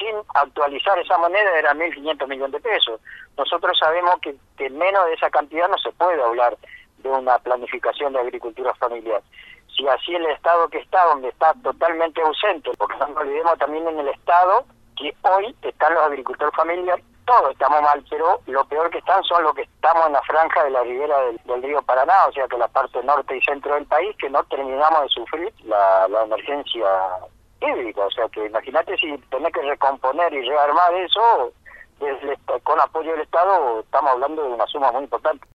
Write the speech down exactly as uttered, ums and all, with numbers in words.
sin actualizar esa moneda eran mil quinientos millones de pesos. Nosotros sabemos que, que menos de esa cantidad no se puede hablar de una planificación de agricultura familiar. Si así el Estado que está, donde está totalmente ausente, porque no nos olvidemos también en el Estado que hoy están los agricultores familiares, todos estamos mal, pero lo peor que están son los que estamos en la franja de la ribera del, del río Paraná, o sea que la parte norte y centro del país, que no terminamos de sufrir la, la emergencia hídrica. O sea que imagínate si tenés que recomponer y rearmar eso, desde, con apoyo del Estado, estamos hablando de una suma muy importante.